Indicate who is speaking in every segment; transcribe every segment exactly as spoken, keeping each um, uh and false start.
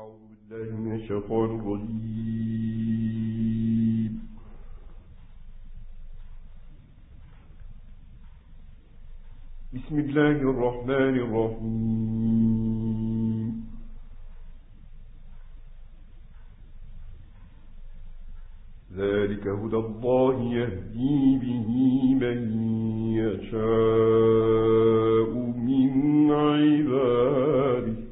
Speaker 1: أعوذ بالله من الشيطان الرجيم. بسم الله الرحمن الرحيم. ذلك هدى الله يهدي به من يشاء من عباده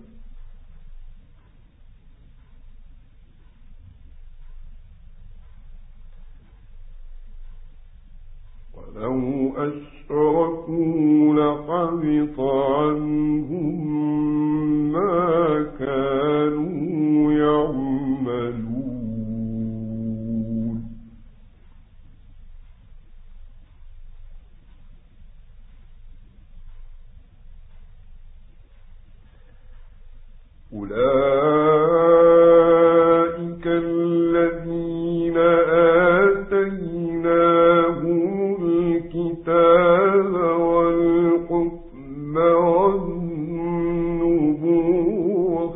Speaker 1: ولو أشركوا لحبط عنهم ما كانوا يعملون. أولئك الذين آتيناهم الكتاب والحكم والنبوة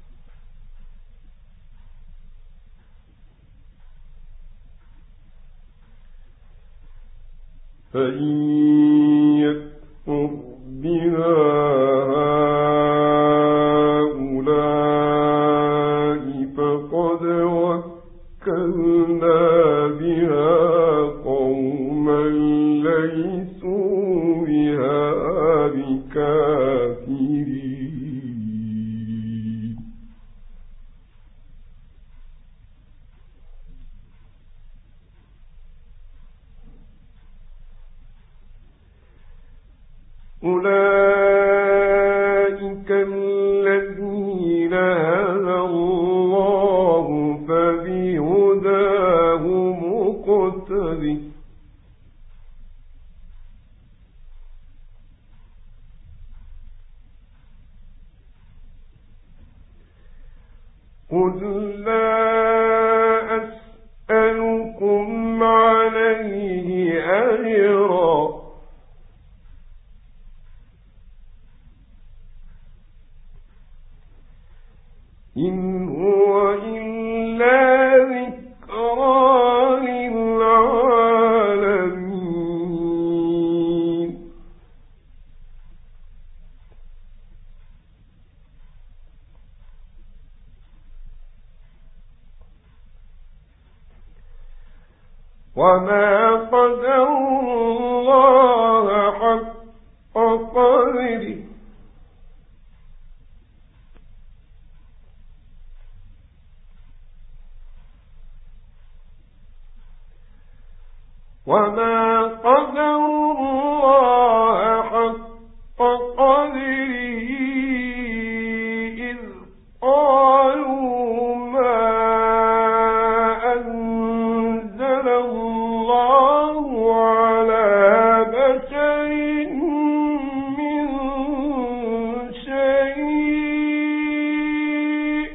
Speaker 1: فإن يكفر بها هؤلاء فقد وكلنا بها قوما ليسوا بها بكافرين. أولئك الذين هدى الله فبهداه مقتدٍ. قل لا أسألكم عليه أجرا إن هو إلا ذكرى للعالمين. وما قدروا الله حق قدره وما قدروا الله حق قدره إذ قالوا ما أنزل الله على بشر من شيء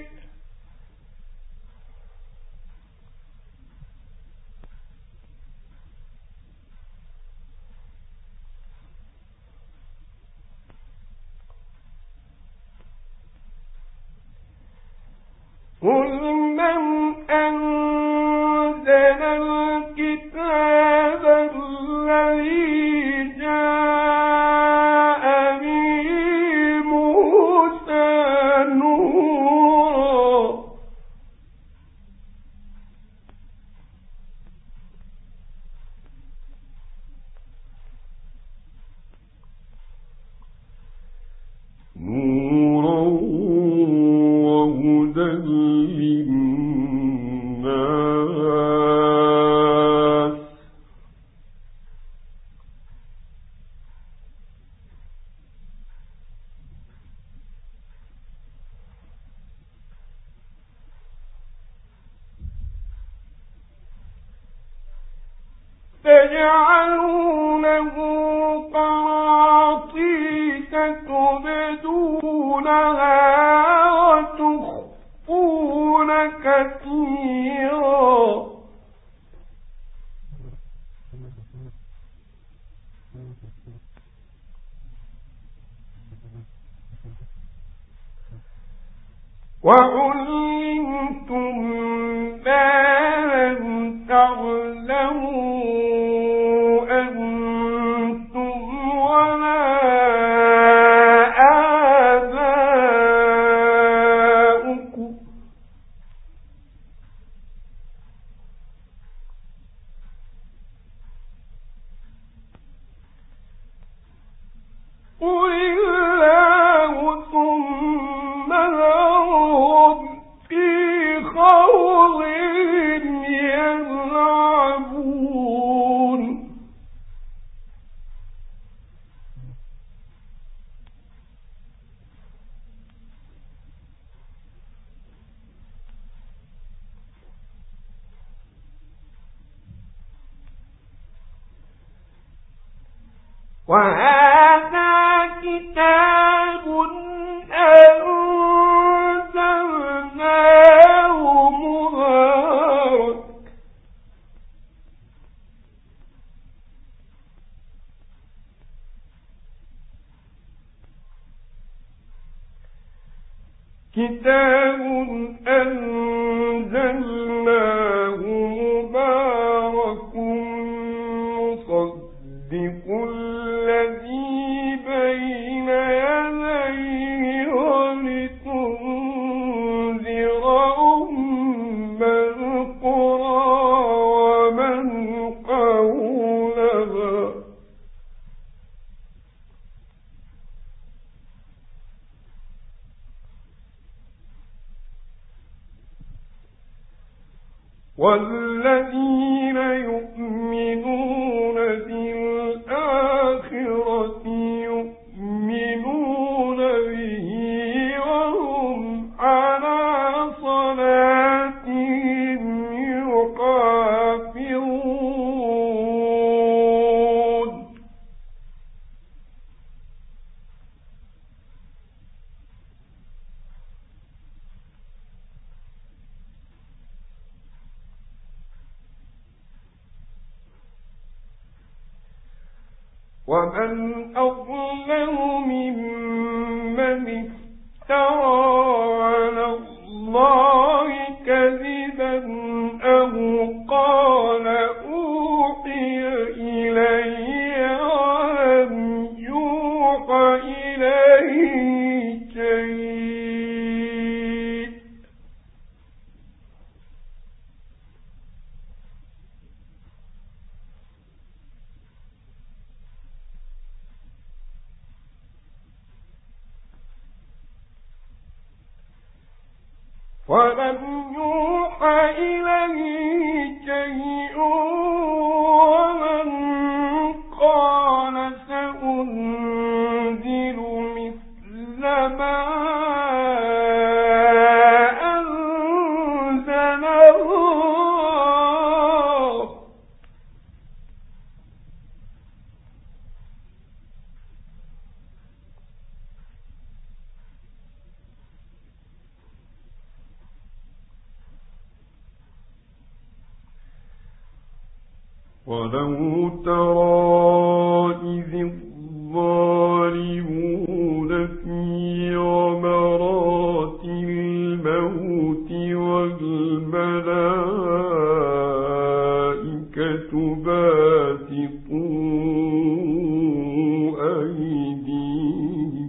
Speaker 1: قل من أنزل الكتاب الذي جاء به موسى نورا نورا وهدى للناس تجعلونه قراطيس تبدونها وتخفون كثيرا وعلمتم ما لم تعلموا أنتم ولا آباؤكم قل الله ثم ذرهم في خوضهم يلعبون وهذا كتاب أنزلناه مبارك كتاب أنزلناه مبارك مصدق الذي بين يديه ولتنذر أم القرى ومن حولها والذين يؤمنون بالآخرة يؤمنون به وهم على صلاتهم يحافظون ومن أظلم ممن افترى على الله كذبا أو قال أوحي إلي ولم يوحى إليه شيء ولم يوحى إليه شيء ومن قال سأنزل مثل ما أنزل الله ولو ترى إذ الظالمون في غمرات الموت والملائكة باسطوا أيديهم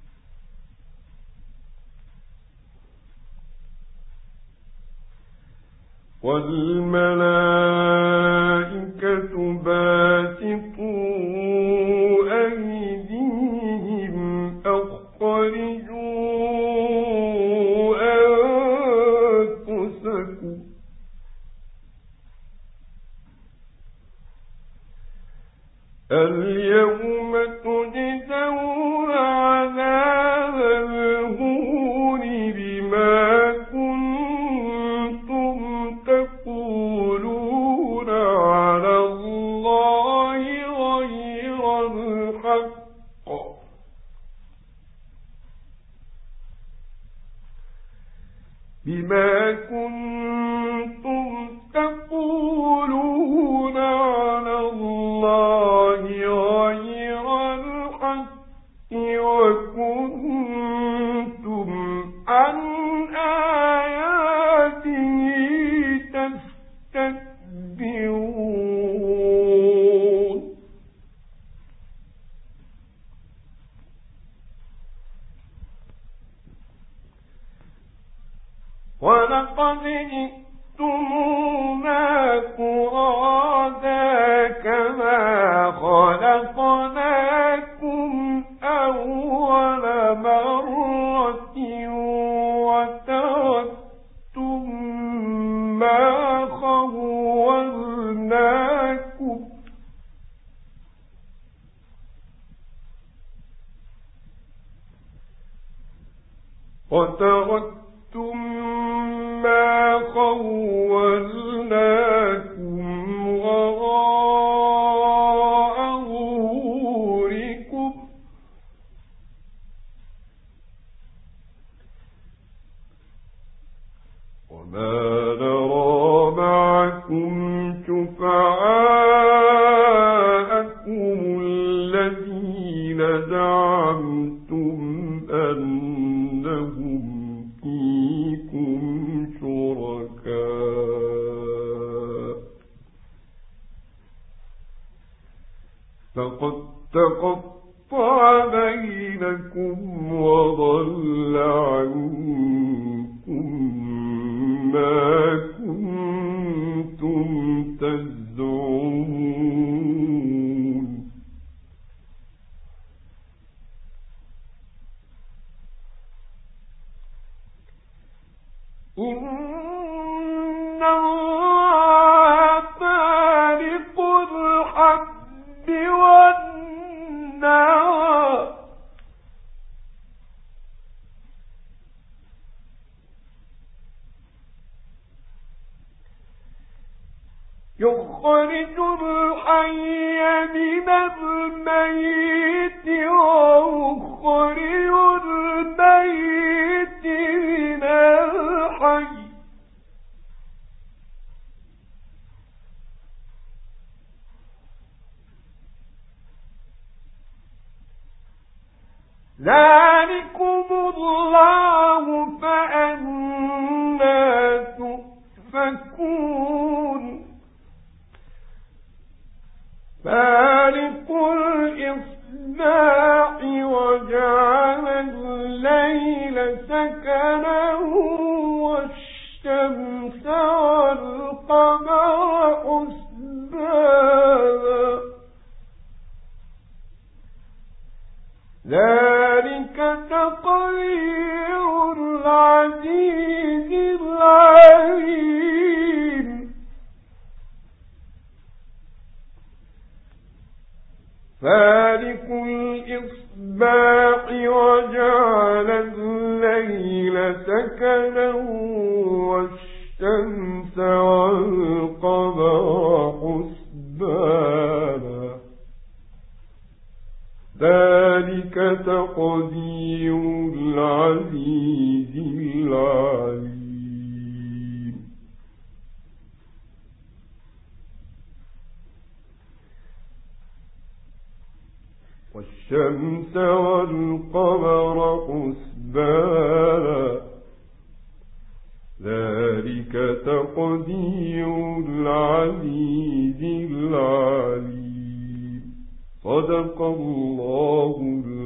Speaker 1: والملائكة باسطوا أيديهم أخرجوا أنفسكم اليوم تجزون عذاب الهون بما كنتم تقولون على الله غير الحق بما كنتم تقولون على الله غير الحق وكنتم عن ولقد جئتمونا فرادا كما خلقناكم أول مرة وتركتم ما خولناكم وتركتم ما خولناكم وراء ظهوركم وما نرى معكم شفعاءكم الذين زعمتم أنهم فيكم شركاء فقد تقطع بينكم وضل عنكم ما كنتم تزعمون إن الله فالق الحب والنوى يخرج الحي من الميت ويخرج الميت من الحي ذلكم الله فأنى تؤفكون فالق الإصباح وجعل الليل سكنا والشمس والقمر حسبانا ذلك تقدير العزيز العليم فالق الإصباح وجعل الليل سكنا والشمس والقمر حسبانا ذلك تقدير العزيز العليم والشمس والقمر حسبانا ذلك تقدير العزيز العليم صدق الله